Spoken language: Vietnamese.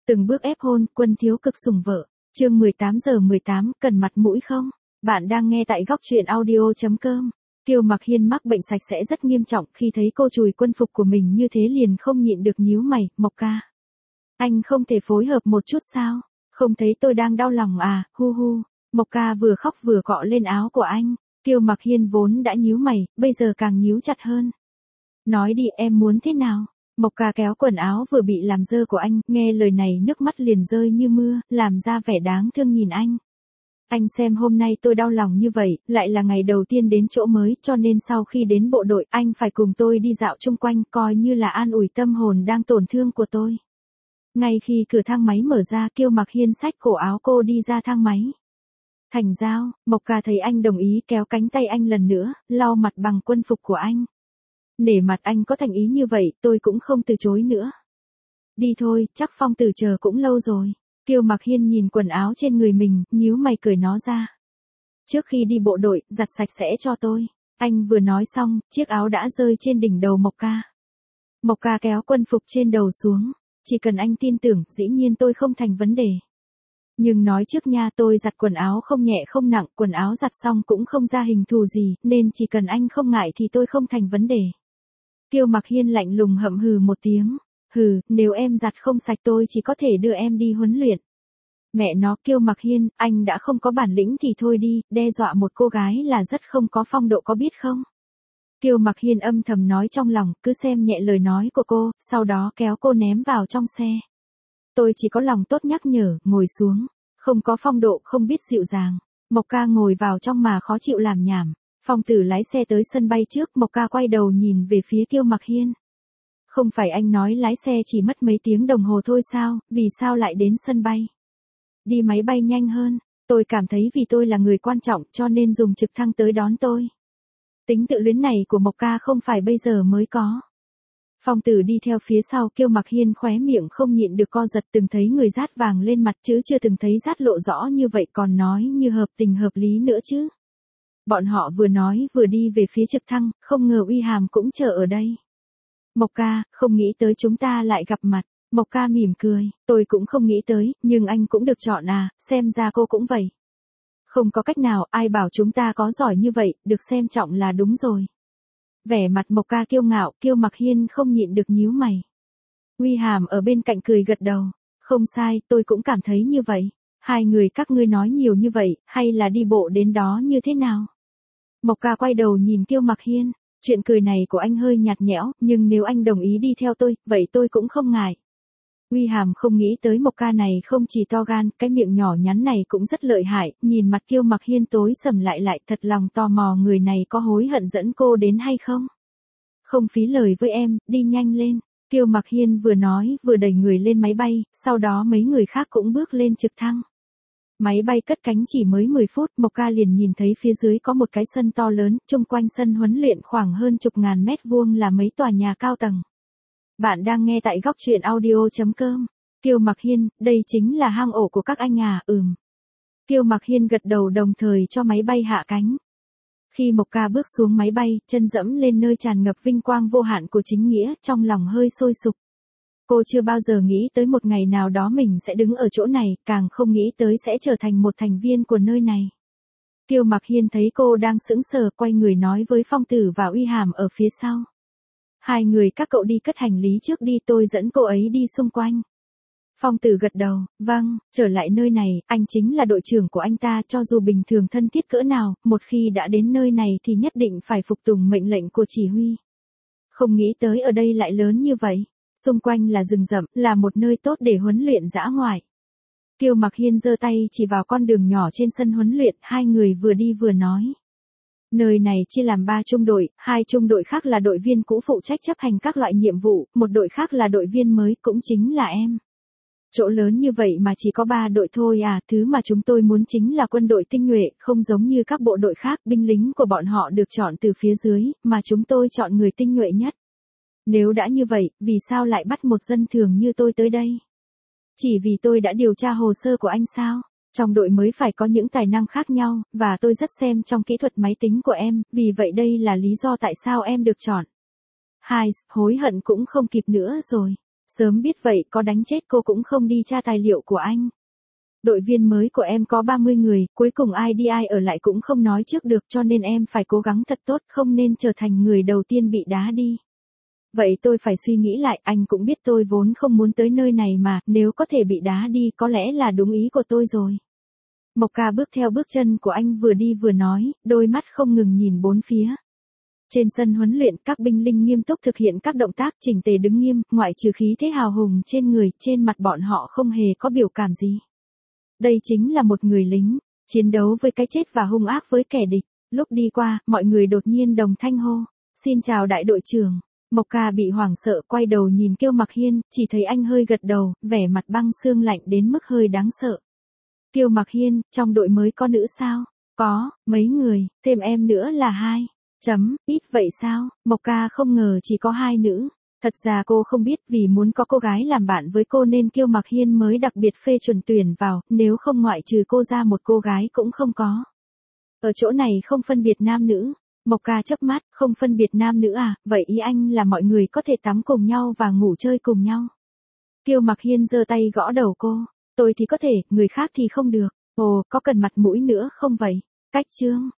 Từng bước ép hôn, Quân thiếu cực sủng vợ. Chương 18:18, cần mặt mũi không? Bạn đang nghe tại góc truyện audio.com. Kiều Mặc Hiên mắc bệnh sạch sẽ rất nghiêm trọng, khi thấy cô chùi quân phục của mình như thế liền không nhịn được nhíu mày, Mộc ca. Anh không thể phối hợp một chút sao? Không thấy tôi đang đau lòng à, hu hu. Mộc ca vừa khóc vừa cọ lên áo của anh. Kiều Mặc Hiên vốn đã nhíu mày, bây giờ càng nhíu chặt hơn. Nói đi, em muốn thế nào? Mộc ca kéo quần áo vừa bị làm dơ của anh, nghe lời này nước mắt liền rơi như mưa, làm ra vẻ đáng thương nhìn anh. Anh xem hôm nay tôi đau lòng như vậy, lại là ngày đầu tiên đến chỗ mới, cho nên sau khi đến bộ đội, anh phải cùng tôi đi dạo chung quanh, coi như là an ủi tâm hồn đang tổn thương của tôi. Ngay khi cửa thang máy mở ra, Kiều Mặc Hiên xách cổ áo cô đi ra thang máy. Thành giao, Mộc ca thấy anh đồng ý kéo cánh tay anh lần nữa, lau mặt bằng quân phục của anh. Nể mặt anh có thành ý như vậy, tôi cũng không từ chối nữa. Đi thôi, chắc Phong Tử chờ cũng lâu rồi. Kiều Mặc Hiên nhìn quần áo trên người mình, nhíu mày cởi nó ra. Trước khi đi bộ đội, giặt sạch sẽ cho tôi. Anh vừa nói xong, chiếc áo đã rơi trên đỉnh đầu Mộc ca. Mộc ca kéo quân phục trên đầu xuống. Chỉ cần anh tin tưởng, dĩ nhiên tôi không thành vấn đề. Nhưng nói trước nha, tôi giặt quần áo không nhẹ không nặng, quần áo giặt xong cũng không ra hình thù gì, nên chỉ cần anh không ngại thì tôi không thành vấn đề. Kiều Mặc Hiên lạnh lùng hậm hừ một tiếng. Hừ, nếu em giặt không sạch tôi chỉ có thể đưa em đi huấn luyện. Mẹ nó, Kiều Mặc Hiên, anh đã không có bản lĩnh thì thôi đi, đe dọa một cô gái là rất không có phong độ có biết không? Kiều Mặc Hiên âm thầm nói trong lòng, cứ xem nhẹ lời nói của cô, sau đó kéo cô ném vào trong xe. Tôi chỉ có lòng tốt nhắc nhở, ngồi xuống. Không có phong độ, không biết dịu dàng. Mộc ca ngồi vào trong mà khó chịu làm nhảm. Phong Tử lái xe tới sân bay trước, Mộc ca quay đầu nhìn về phía Kiều Mặc Hiên. Không phải anh nói lái xe chỉ mất mấy tiếng đồng hồ thôi sao, vì sao lại đến sân bay? Đi máy bay nhanh hơn, tôi cảm thấy vì tôi là người quan trọng cho nên dùng trực thăng tới đón tôi. Tính tự luyến này của Mộc ca không phải bây giờ mới có. Phong Tử đi theo phía sau, Kiều Mặc Hiên khóe miệng không nhịn được co giật, từng thấy người rát vàng lên mặt chứ chưa từng thấy rát lộ rõ như vậy, còn nói như hợp tình hợp lý nữa chứ. Bọn họ vừa nói vừa đi về phía trực thăng, không ngờ Uy Hàm cũng chờ ở đây. Mộc ca, không nghĩ tới chúng ta lại gặp mặt. Mộc ca mỉm cười, tôi cũng không nghĩ tới, nhưng anh cũng được chọn à, xem ra cô cũng vậy. Không có cách nào, ai bảo chúng ta có giỏi như vậy, được xem trọng là đúng rồi. Vẻ mặt Mộc ca kiêu ngạo, Kiều Mặc Hiên không nhịn được nhíu mày. Uy Hàm ở bên cạnh cười gật đầu. Không sai, tôi cũng cảm thấy như vậy. Hai người các ngươi nói nhiều như vậy, hay là đi bộ đến đó như thế nào? Mộc ca quay đầu nhìn Kiều Mặc Hiên. Chuyện cười này của anh hơi nhạt nhẽo, nhưng nếu anh đồng ý đi theo tôi, vậy tôi cũng không ngại. Uy Hàm không nghĩ tới Mộc ca này không chỉ to gan, cái miệng nhỏ nhắn này cũng rất lợi hại, nhìn mặt Kiều Mặc Hiên tối sầm lại thật lòng tò mò người này có hối hận dẫn cô đến hay không. Không phí lời với em, đi nhanh lên. Kiều Mặc Hiên vừa nói vừa đẩy người lên máy bay, sau đó mấy người khác cũng bước lên trực thăng. Máy bay cất cánh chỉ mới 10 phút, Mộc ca liền nhìn thấy phía dưới có một cái sân to lớn, chung quanh sân huấn luyện khoảng hơn chục ngàn mét vuông là mấy tòa nhà cao tầng. Bạn đang nghe tại góc truyện audio.com. Kiều Mặc Hiên, đây chính là hang ổ của các anh à, Kiều Mặc Hiên gật đầu đồng thời cho máy bay hạ cánh. Khi Mộc ca bước xuống máy bay, chân dẫm lên nơi tràn ngập vinh quang vô hạn của chính nghĩa, trong lòng hơi sôi sục. Cô chưa bao giờ nghĩ tới một ngày nào đó mình sẽ đứng ở chỗ này, càng không nghĩ tới sẽ trở thành một thành viên của nơi này. Kiều Mặc Hiên thấy cô đang sững sờ, quay người nói với Phong Tử và Uy Hàm ở phía sau. Hai người các cậu đi cất hành lý trước đi, tôi dẫn cô ấy đi xung quanh. Phong Tử gật đầu, vâng, trở lại nơi này, anh chính là đội trưởng của anh ta, cho dù bình thường thân thiết cỡ nào, một khi đã đến nơi này thì nhất định phải phục tùng mệnh lệnh của chỉ huy. Không nghĩ tới ở đây lại lớn như vậy. Xung quanh là rừng rậm, là một nơi tốt để huấn luyện dã ngoại. Kiều Mặc Hiên giơ tay chỉ vào con đường nhỏ trên sân huấn luyện, hai người vừa đi vừa nói. Nơi này chia làm 3 trung đội, 2 trung đội khác là đội viên cũ phụ trách chấp hành các loại nhiệm vụ, một đội khác là đội viên mới, cũng chính là em. Chỗ lớn như vậy mà chỉ có 3 đội thôi à, thứ mà chúng tôi muốn chính là quân đội tinh nhuệ, không giống như các bộ đội khác, binh lính của bọn họ được chọn từ phía dưới, mà chúng tôi chọn người tinh nhuệ nhất. Nếu đã như vậy, vì sao lại bắt một dân thường như tôi tới đây? Chỉ vì tôi đã điều tra hồ sơ của anh sao? Trong đội mới phải có những tài năng khác nhau, và tôi rất xem trong kỹ thuật máy tính của em, vì vậy đây là lý do tại sao em được chọn. Hối hận cũng không kịp nữa rồi. Sớm biết vậy có đánh chết cô cũng không đi tra tài liệu của anh. Đội viên mới của em có 30 người, cuối cùng ai đi ai ở lại cũng không nói trước được cho nên em phải cố gắng thật tốt, không nên trở thành người đầu tiên bị đá đi. Vậy tôi phải suy nghĩ lại, anh cũng biết tôi vốn không muốn tới nơi này mà, nếu có thể bị đá đi có lẽ là đúng ý của tôi rồi. Mộc Ca bước theo bước chân của anh vừa đi vừa nói, đôi mắt không ngừng nhìn bốn phía. Trên sân huấn luyện, các binh lính nghiêm túc thực hiện các động tác chỉnh tề đứng nghiêm, ngoại trừ khí thế hào hùng trên người, trên mặt bọn họ không hề có biểu cảm gì. Đây chính là một người lính, chiến đấu với cái chết và hung ác với kẻ địch. Lúc đi qua, mọi người đột nhiên đồng thanh hô, xin chào đại đội trưởng. Mộc Ca bị hoảng sợ quay đầu nhìn Kiêu Mặc Hiên, chỉ thấy anh hơi gật đầu, vẻ mặt băng xương lạnh đến mức hơi đáng sợ. Kiêu Mặc Hiên, trong đội mới có nữ sao? Có, mấy người, thêm em nữa là 2. Ít vậy sao? Mộc Ca không ngờ chỉ có 2 nữ. Thật ra cô không biết vì muốn có cô gái làm bạn với cô nên Kiêu Mặc Hiên mới đặc biệt phê chuẩn tuyển vào, nếu không ngoại trừ cô ra một cô gái cũng không có. Ở chỗ này không phân biệt nam nữ. Mộc Ca chớp mắt, không phân biệt nam nữ à, vậy ý anh là mọi người có thể tắm cùng nhau và ngủ chơi cùng nhau. Kiêu Mặc Hiên giơ tay gõ đầu cô, tôi thì có thể, người khác thì không được. Ồ, có cần mặt mũi nữa không vậy? Cách chương.